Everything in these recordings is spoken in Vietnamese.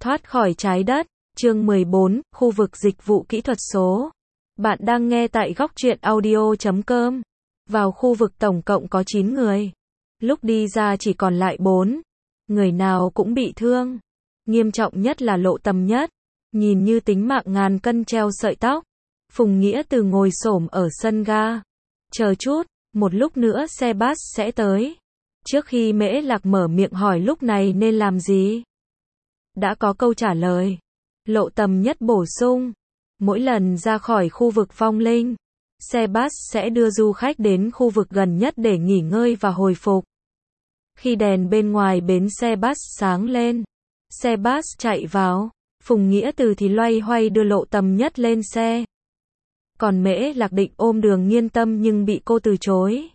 Thoát khỏi trái đất, chương 14, khu vực dịch vụ kỹ thuật số. Bạn đang nghe tại góc truyện audio.com. Vào khu vực tổng cộng có 9 người. Lúc đi ra chỉ còn lại 4. Người nào cũng bị thương. Nghiêm trọng nhất là Lộ Tầm Nhất. Nhìn như tính mạng ngàn cân treo sợi tóc. Phùng Nghĩa Từ ngồi xổm ở sân ga. Chờ chút, một lúc nữa xe bus sẽ tới. Trước khi Mễ Lạc mở miệng hỏi lúc này nên làm gì, đã có câu trả lời. Lộ Tầm Nhất bổ sung, mỗi lần ra khỏi khu vực Phong Linh, xe bus sẽ đưa du khách đến khu vực gần nhất để nghỉ ngơi và hồi phục. Khi đèn bên ngoài bến xe bus sáng lên, xe bus chạy vào, Phùng Nghĩa Từ thì loay hoay đưa Lộ Tầm Nhất lên xe. Còn Mễ Lạc định ôm Đường Nghiên Tâm nhưng bị cô từ chối.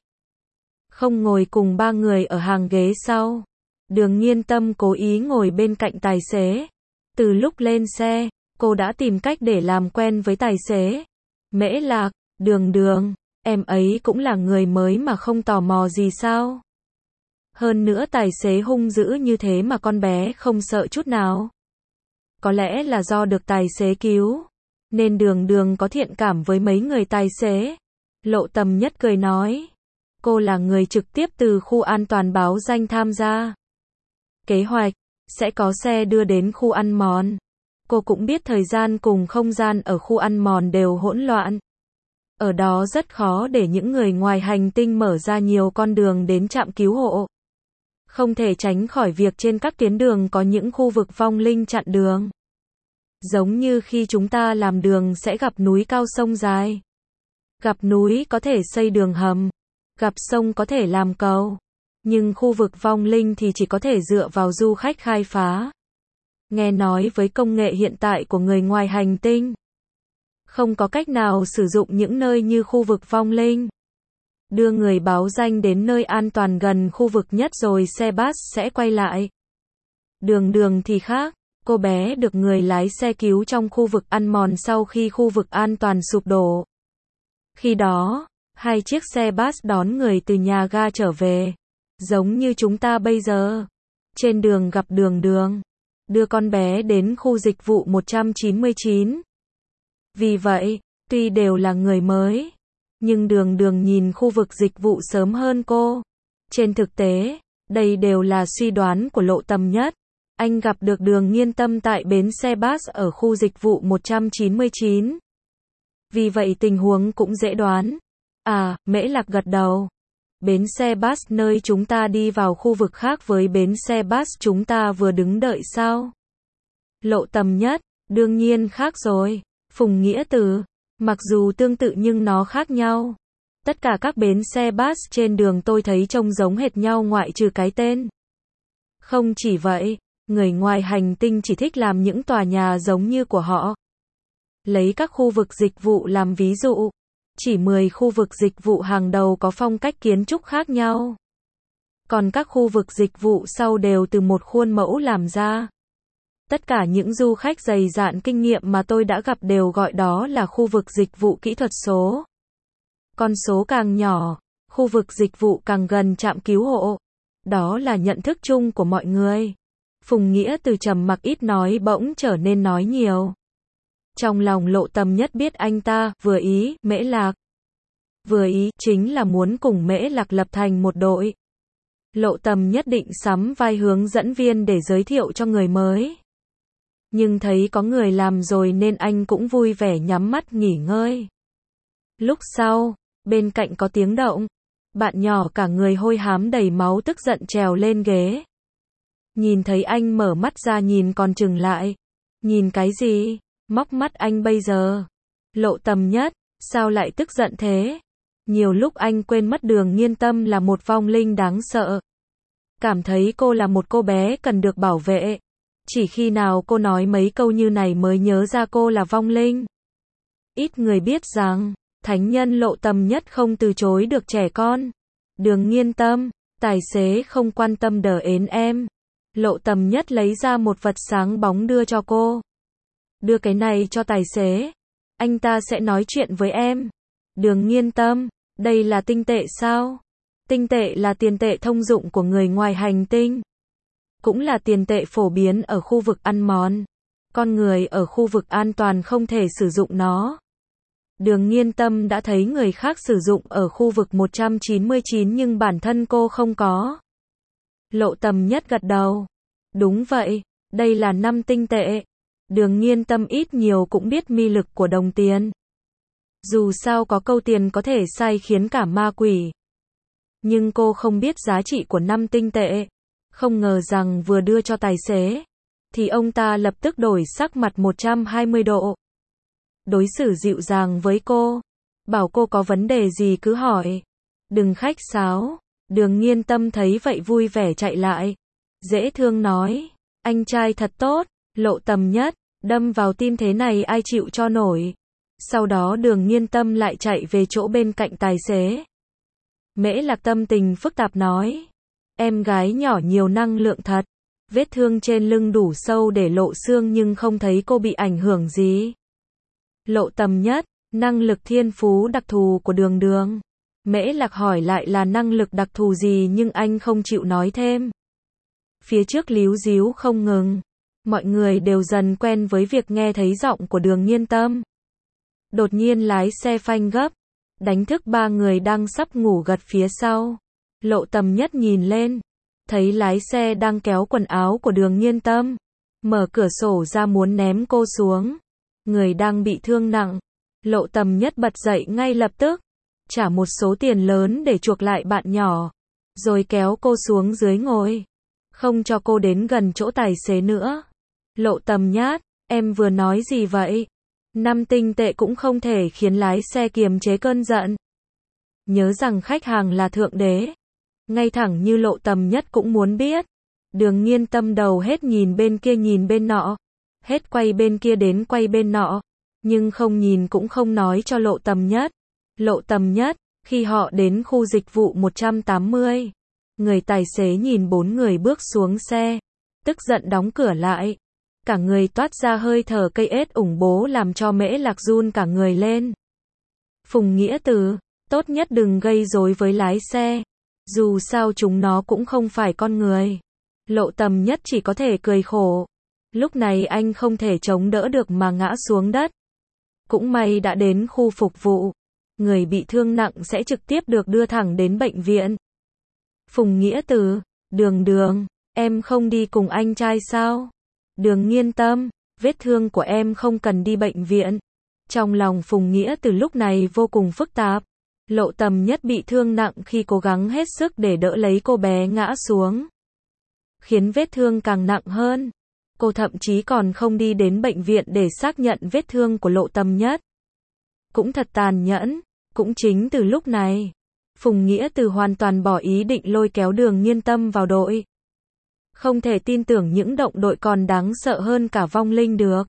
Không ngồi cùng ba người ở hàng ghế sau. Đường Nghiên Tâm cố ý ngồi bên cạnh tài xế. Từ lúc lên xe, cô đã tìm cách để làm quen với tài xế. Mễ Lạc, Đường, em ấy cũng là người mới mà không tò mò gì sao? Hơn nữa tài xế hung dữ như thế mà con bé không sợ chút nào. Có lẽ là do được tài xế cứu, nên Đường có thiện cảm với mấy người tài xế. Lộ Tầm Nhất cười nói, cô là người trực tiếp từ khu an toàn báo danh tham gia. Kế hoạch sẽ có xe đưa đến khu ăn mòn. Cô cũng biết thời gian cùng không gian ở khu ăn mòn đều hỗn loạn. Ở đó rất khó để những người ngoài hành tinh mở ra nhiều con đường đến trạm cứu hộ. Không thể tránh khỏi việc trên các tuyến đường có những khu vực vong linh chặn đường. Giống như khi chúng ta làm đường sẽ gặp núi cao sông dài. Gặp núi có thể xây đường hầm, gặp sông có thể làm cầu. Nhưng khu vực vong linh thì chỉ có thể dựa vào du khách khai phá. Nghe nói với công nghệ hiện tại của người ngoài hành tinh, không có cách nào sử dụng những nơi như khu vực vong linh. Đưa người báo danh đến nơi an toàn gần khu vực nhất rồi xe bus sẽ quay lại. Đường thì khác, cô bé được người lái xe cứu trong khu vực ăn mòn sau khi khu vực an toàn sụp đổ. Khi đó, 2 chiếc xe bus đón người từ nhà ga trở về. Giống như chúng ta bây giờ. Trên đường gặp Đường, đưa con bé đến khu dịch vụ 199. Vì vậy, tuy đều là người mới, nhưng Đường nhìn khu vực dịch vụ sớm hơn cô. Trên thực tế, đây đều là suy đoán của Lộ Tầm Nhất. Anh gặp được Đường Nghiên Tâm tại bến xe bus ở khu dịch vụ 199. Vì vậy tình huống cũng dễ đoán. À, Mễ Lạc gật đầu. Bến xe bus nơi chúng ta đi vào khu vực khác với bến xe bus chúng ta vừa đứng đợi sao? Lộ Tầm Nhất, đương nhiên khác rồi. Phùng Nghĩa Từ, mặc dù tương tự nhưng nó khác nhau. Tất cả các bến xe bus trên đường tôi thấy trông giống hệt nhau ngoại trừ cái tên. Không chỉ vậy, người ngoài hành tinh chỉ thích làm những tòa nhà giống như của họ. Lấy các khu vực dịch vụ làm ví dụ. Chỉ 10 khu vực dịch vụ hàng đầu có phong cách kiến trúc khác nhau. Còn các khu vực dịch vụ sau đều từ một khuôn mẫu làm ra. Tất cả những du khách dày dạn kinh nghiệm mà tôi đã gặp đều gọi đó là khu vực dịch vụ kỹ thuật số. Con số càng nhỏ, khu vực dịch vụ càng gần trạm cứu hộ. Đó là nhận thức chung của mọi người. Phùng Nghĩa Từ trầm mặc ít nói bỗng trở nên nói nhiều. Trong lòng Lộ Tầm Nhất biết anh ta vừa ý Mễ Lạc. Vừa ý chính là muốn cùng Mễ Lạc lập thành một đội. Lộ Tầm Nhất định sắm vai hướng dẫn viên để giới thiệu cho người mới. Nhưng thấy có người làm rồi nên anh cũng vui vẻ nhắm mắt nghỉ ngơi. Lúc sau, bên cạnh có tiếng động. Bạn nhỏ cả người hôi hám đầy máu tức giận trèo lên ghế. Nhìn thấy anh mở mắt ra nhìn còn chừng lại. Nhìn cái gì? Móc mắt anh bây giờ. Lộ Tầm Nhất, sao lại tức giận thế? Nhiều lúc anh quên mất Đường Nghiên Tâm là một vong linh đáng sợ. Cảm thấy cô là một cô bé cần được bảo vệ. Chỉ khi nào cô nói mấy câu như này mới nhớ ra cô là vong linh. Ít người biết rằng, thánh nhân Lộ Tầm Nhất không từ chối được trẻ con. Đường Nghiên Tâm, tài xế không quan tâm đờ ến em. Lộ Tầm Nhất lấy ra một vật sáng bóng đưa cho cô. Đưa cái này cho tài xế. Anh ta sẽ nói chuyện với em. Đường Nghiên Tâm, đây là tinh tệ sao? Tinh tệ là tiền tệ thông dụng của người ngoài hành tinh. cũng là tiền tệ phổ biến ở khu vực ăn mòn. Con người ở khu vực an toàn không thể sử dụng nó. Đường Nghiên Tâm đã thấy người khác sử dụng ở khu vực 199 nhưng bản thân cô không có. Lộ Tầm Nhất gật đầu. Đúng vậy, đây là 5 tinh tệ. Đường Nghiên Tâm ít nhiều cũng biết mị lực của đồng tiền. Dù sao có câu tiền có thể sai khiến cả ma quỷ. Nhưng cô không biết giá trị của 5 tinh tệ. Không ngờ rằng vừa đưa cho tài xế, thì ông ta lập tức đổi sắc mặt 120 độ. Đối xử dịu dàng với cô. Bảo cô có vấn đề gì cứ hỏi. Đừng khách sáo. Đường Nghiên Tâm thấy vậy vui vẻ chạy lại. Dễ thương nói. Anh trai thật tốt. Lộ Tầm Nhất. Đâm vào tim thế này ai chịu cho nổi. Sau đó Đường Nghiên Tâm lại chạy về chỗ bên cạnh tài xế. Mễ Lạc tâm tình phức tạp nói. Em gái nhỏ nhiều năng lượng thật. Vết thương trên lưng đủ sâu để lộ xương nhưng không thấy cô bị ảnh hưởng gì. Lộ Tầm Nhất. Năng lực thiên phú đặc thù của Đường Đường. Mễ Lạc hỏi lại là năng lực đặc thù gì nhưng anh không chịu nói thêm. Phía trước líu díu không ngừng. Mọi người đều dần quen với việc nghe thấy giọng của Đường Nghiên Tâm. Đột nhiên lái xe phanh gấp, đánh thức 3 người đang sắp ngủ gật phía sau. Lộ Tầm Nhất nhìn lên, thấy lái xe đang kéo quần áo của Đường Nghiên Tâm, mở cửa sổ ra muốn ném cô xuống. Người đang bị thương nặng. Lộ Tầm Nhất bật dậy ngay lập tức, trả một số tiền lớn để chuộc lại bạn nhỏ, rồi kéo cô xuống dưới ngồi, không cho cô đến gần chỗ tài xế nữa. Lộ Tầm Nhất, em vừa nói gì vậy? 5 tinh tệ cũng không thể khiến lái xe kiềm chế cơn giận. Nhớ rằng khách hàng là thượng đế. Ngay thẳng như Lộ Tầm Nhất cũng muốn biết. Đường Nghiên Tâm đầu hết nhìn bên kia nhìn bên nọ, hết quay bên kia đến quay bên nọ, nhưng không nhìn cũng không nói cho Lộ Tầm Nhất. Lộ Tầm Nhất, khi họ đến khu dịch vụ 180, người tài xế nhìn 4 người bước xuống xe, tức giận đóng cửa lại. Cả người toát ra hơi thở cây ết ủng bố làm cho Mễ Lạc run cả người lên. Phùng Nghĩa Từ, tốt nhất đừng gây rối với lái xe. Dù sao chúng nó cũng không phải con người. Lộ Tầm Nhất chỉ có thể cười khổ. Lúc này anh không thể chống đỡ được mà ngã xuống đất. Cũng may đã đến khu phục vụ. Người bị thương nặng sẽ trực tiếp được đưa thẳng đến bệnh viện. Phùng Nghĩa Từ, Đường Đường, em không đi cùng anh trai sao? Đường Nghiên Tâm, vết thương của em không cần đi bệnh viện. Trong lòng Phùng Nghĩa Từ lúc này vô cùng phức tạp. Lộ Tầm Nhất bị thương nặng khi cố gắng hết sức để đỡ lấy cô bé ngã xuống, khiến vết thương càng nặng hơn. Cô thậm chí còn không đi đến bệnh viện để xác nhận vết thương của Lộ Tầm Nhất. Cũng thật tàn nhẫn. Cũng chính từ lúc này, Phùng Nghĩa Từ hoàn toàn bỏ ý định lôi kéo Đường Nghiên Tâm vào đội. Không thể tin tưởng những động đội còn đáng sợ hơn cả vong linh được.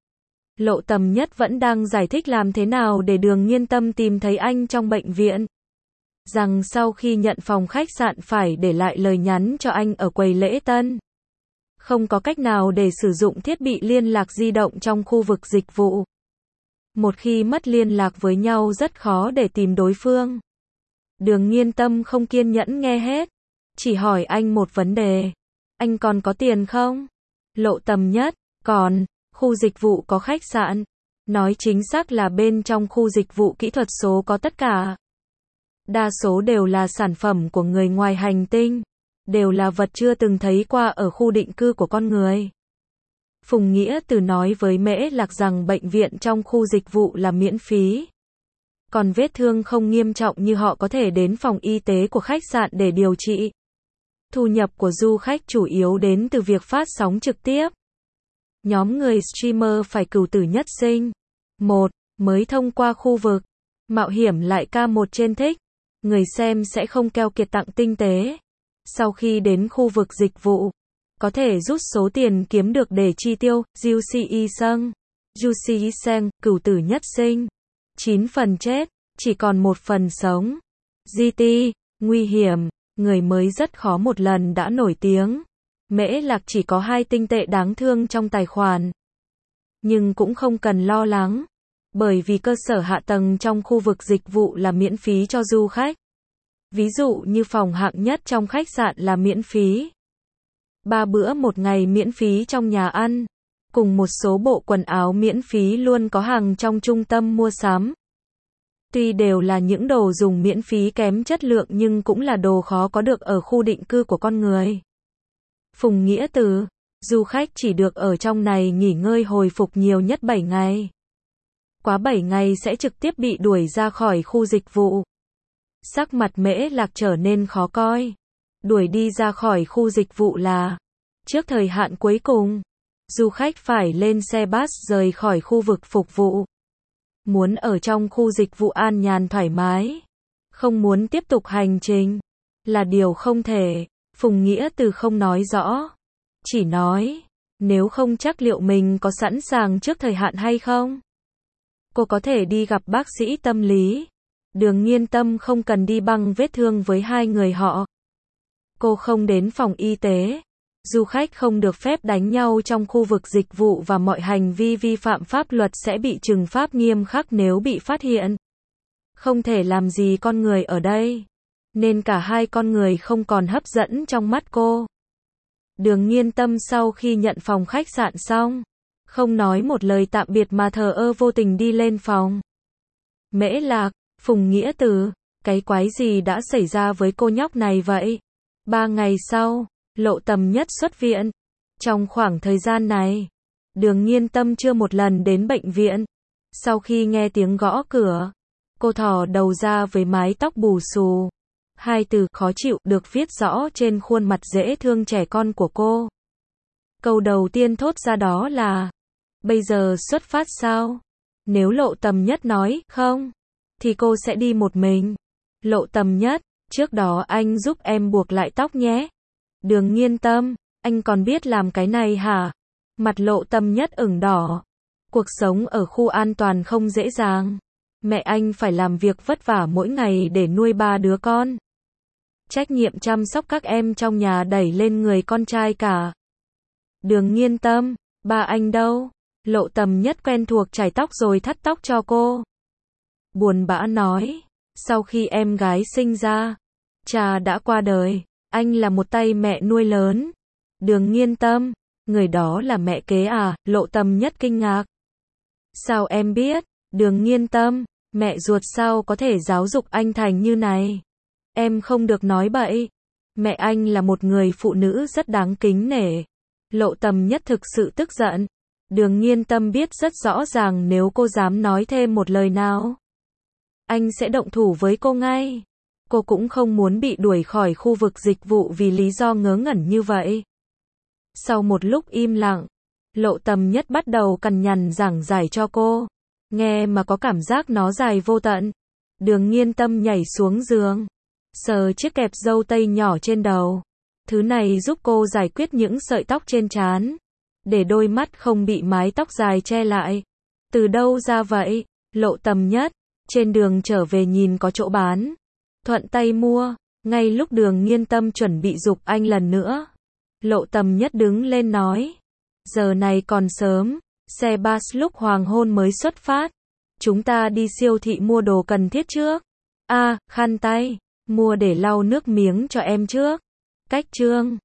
Lộ Tầm Nhất vẫn đang giải thích làm thế nào để Đường Nghiên Tâm tìm thấy anh trong bệnh viện. Rằng sau khi nhận phòng khách sạn phải để lại lời nhắn cho anh ở quầy lễ tân. Không có cách nào để sử dụng thiết bị liên lạc di động trong khu vực dịch vụ. Một khi mất liên lạc với nhau rất khó để tìm đối phương. Đường Nghiên Tâm không kiên nhẫn nghe hết. Chỉ hỏi anh một vấn đề. Anh còn có tiền không? Lộ Tầm Nhất, còn, khu dịch vụ có khách sạn. Nói chính xác là bên trong khu dịch vụ kỹ thuật số có tất cả. Đa số đều là sản phẩm của người ngoài hành tinh. Đều là vật chưa từng thấy qua ở khu định cư của con người. Phùng Nghĩa Từ nói với Mễ Lạc rằng bệnh viện trong khu dịch vụ là miễn phí. Còn vết thương không nghiêm trọng như họ có thể đến phòng y tế của khách sạn để điều trị. Thu nhập của du khách chủ yếu đến từ việc phát sóng trực tiếp. Nhóm người streamer phải cửu tử nhất sinh. 1. Mới thông qua khu vực mạo hiểm lại K1 trên thích. Người xem sẽ không keo kiệt tặng tinh tế. Sau khi đến khu vực dịch vụ, có thể rút số tiền kiếm được để chi tiêu. Juicy Sung, Juicy Seng, cửu tử nhất sinh. 9 phần chết, chỉ còn 1 phần sống. GT, nguy hiểm, người mới rất khó một lần đã nổi tiếng. Mễ Lạc chỉ có 2 tinh tệ đáng thương trong tài khoản. Nhưng cũng không cần lo lắng. Bởi vì cơ sở hạ tầng trong khu vực dịch vụ là miễn phí cho du khách. Ví dụ như phòng hạng nhất trong khách sạn là miễn phí. 3 bữa một ngày miễn phí trong nhà ăn, cùng một số bộ quần áo miễn phí luôn có hàng trong trung tâm mua sắm. Tuy đều là những đồ dùng miễn phí kém chất lượng nhưng cũng là đồ khó có được ở khu định cư của con người. Phùng Nghĩa Từ, du khách chỉ được ở trong này nghỉ ngơi hồi phục nhiều nhất 7 ngày. Quá 7 ngày sẽ trực tiếp bị đuổi ra khỏi khu dịch vụ. Sắc mặt Mễ Lạc trở nên khó coi. Đuổi đi ra khỏi khu dịch vụ là trước thời hạn cuối cùng. Du khách phải lên xe bus rời khỏi khu vực phục vụ. Muốn ở trong khu dịch vụ an nhàn thoải mái, không muốn tiếp tục hành trình, là điều không thể. Phùng Nghĩa Từ không nói rõ, chỉ nói, nếu không chắc liệu mình có sẵn sàng trước thời hạn hay không. Cô có thể đi gặp bác sĩ tâm lý. Đường Nghiên Tâm không cần đi băng vết thương với hai người họ. Cô không đến phòng y tế. Du khách không được phép đánh nhau trong khu vực dịch vụ và mọi hành vi vi phạm pháp luật sẽ bị trừng phạt nghiêm khắc nếu bị phát hiện. Không thể làm gì con người ở đây. Nên cả hai con người không còn hấp dẫn trong mắt cô. Đường Nghiên Tâm sau khi nhận phòng khách sạn xong, không nói một lời tạm biệt mà thờ ơ vô tình đi lên phòng. Mễ Lạc, Phùng Nghĩa Từ, cái quái gì đã xảy ra với cô nhóc này vậy? 3 ngày sau, Lộ Tầm Nhất xuất viện. Trong khoảng thời gian này, Đường Nghiên Tâm chưa một lần đến bệnh viện. Sau khi nghe tiếng gõ cửa, cô thò đầu ra với mái tóc bù xù. Hai từ khó chịu được viết rõ trên khuôn mặt dễ thương trẻ con của cô. Câu đầu tiên thốt ra đó là, bây giờ xuất phát sao? Nếu Lộ Tầm Nhất nói, không, thì cô sẽ đi một mình. Lộ Tầm Nhất, trước đó anh giúp em buộc lại tóc nhé. Đường Nghiên Tâm, anh còn biết làm cái này hả? Mặt Lộ Tầm Nhất ửng đỏ. Cuộc sống ở khu an toàn không dễ dàng. Mẹ anh phải làm việc vất vả mỗi ngày để nuôi 3 đứa con. Trách nhiệm chăm sóc các em trong nhà đẩy lên người con trai cả. Đường Nghiên Tâm, ba anh đâu? Lộ Tầm Nhất quen thuộc chải tóc rồi thắt tóc cho cô. Buồn bã nói, sau khi em gái sinh ra, cha đã qua đời, anh là một tay mẹ nuôi lớn. Đường Nghiên Tâm, người đó là mẹ kế à? Lộ Tầm Nhất kinh ngạc. Sao em biết? Đường Nghiên Tâm, mẹ ruột sao có thể giáo dục anh thành như này? Em không được nói bậy. Mẹ anh là một người phụ nữ rất đáng kính nể. Lộ Tầm Nhất thực sự tức giận. Đường Nghiên Tâm biết rất rõ ràng nếu cô dám nói thêm một lời nào, anh sẽ động thủ với cô ngay. Cô cũng không muốn bị đuổi khỏi khu vực dịch vụ vì lý do ngớ ngẩn như vậy. Sau một lúc im lặng, Lộ Tầm Nhất bắt đầu cằn nhằn giảng giải cho cô. Nghe mà có cảm giác nó dài vô tận. Đường Nghiên Tâm nhảy xuống giường, sờ chiếc kẹp râu tây nhỏ trên đầu. Thứ này giúp cô giải quyết những sợi tóc trên trán, để đôi mắt không bị mái tóc dài che lại. Từ đâu ra vậy? Lộ Tầm Nhất, trên đường trở về nhìn có chỗ bán, thuận tay mua. Ngay lúc Đường Nghiên Tâm chuẩn bị giục anh lần nữa, Lộ Tầm Nhất đứng lên nói, giờ này còn sớm, xe bus lúc hoàng hôn mới xuất phát. Chúng ta đi siêu thị mua đồ cần thiết trước. À, khăn tay, mua để lau nước miếng cho em trước. Cách chương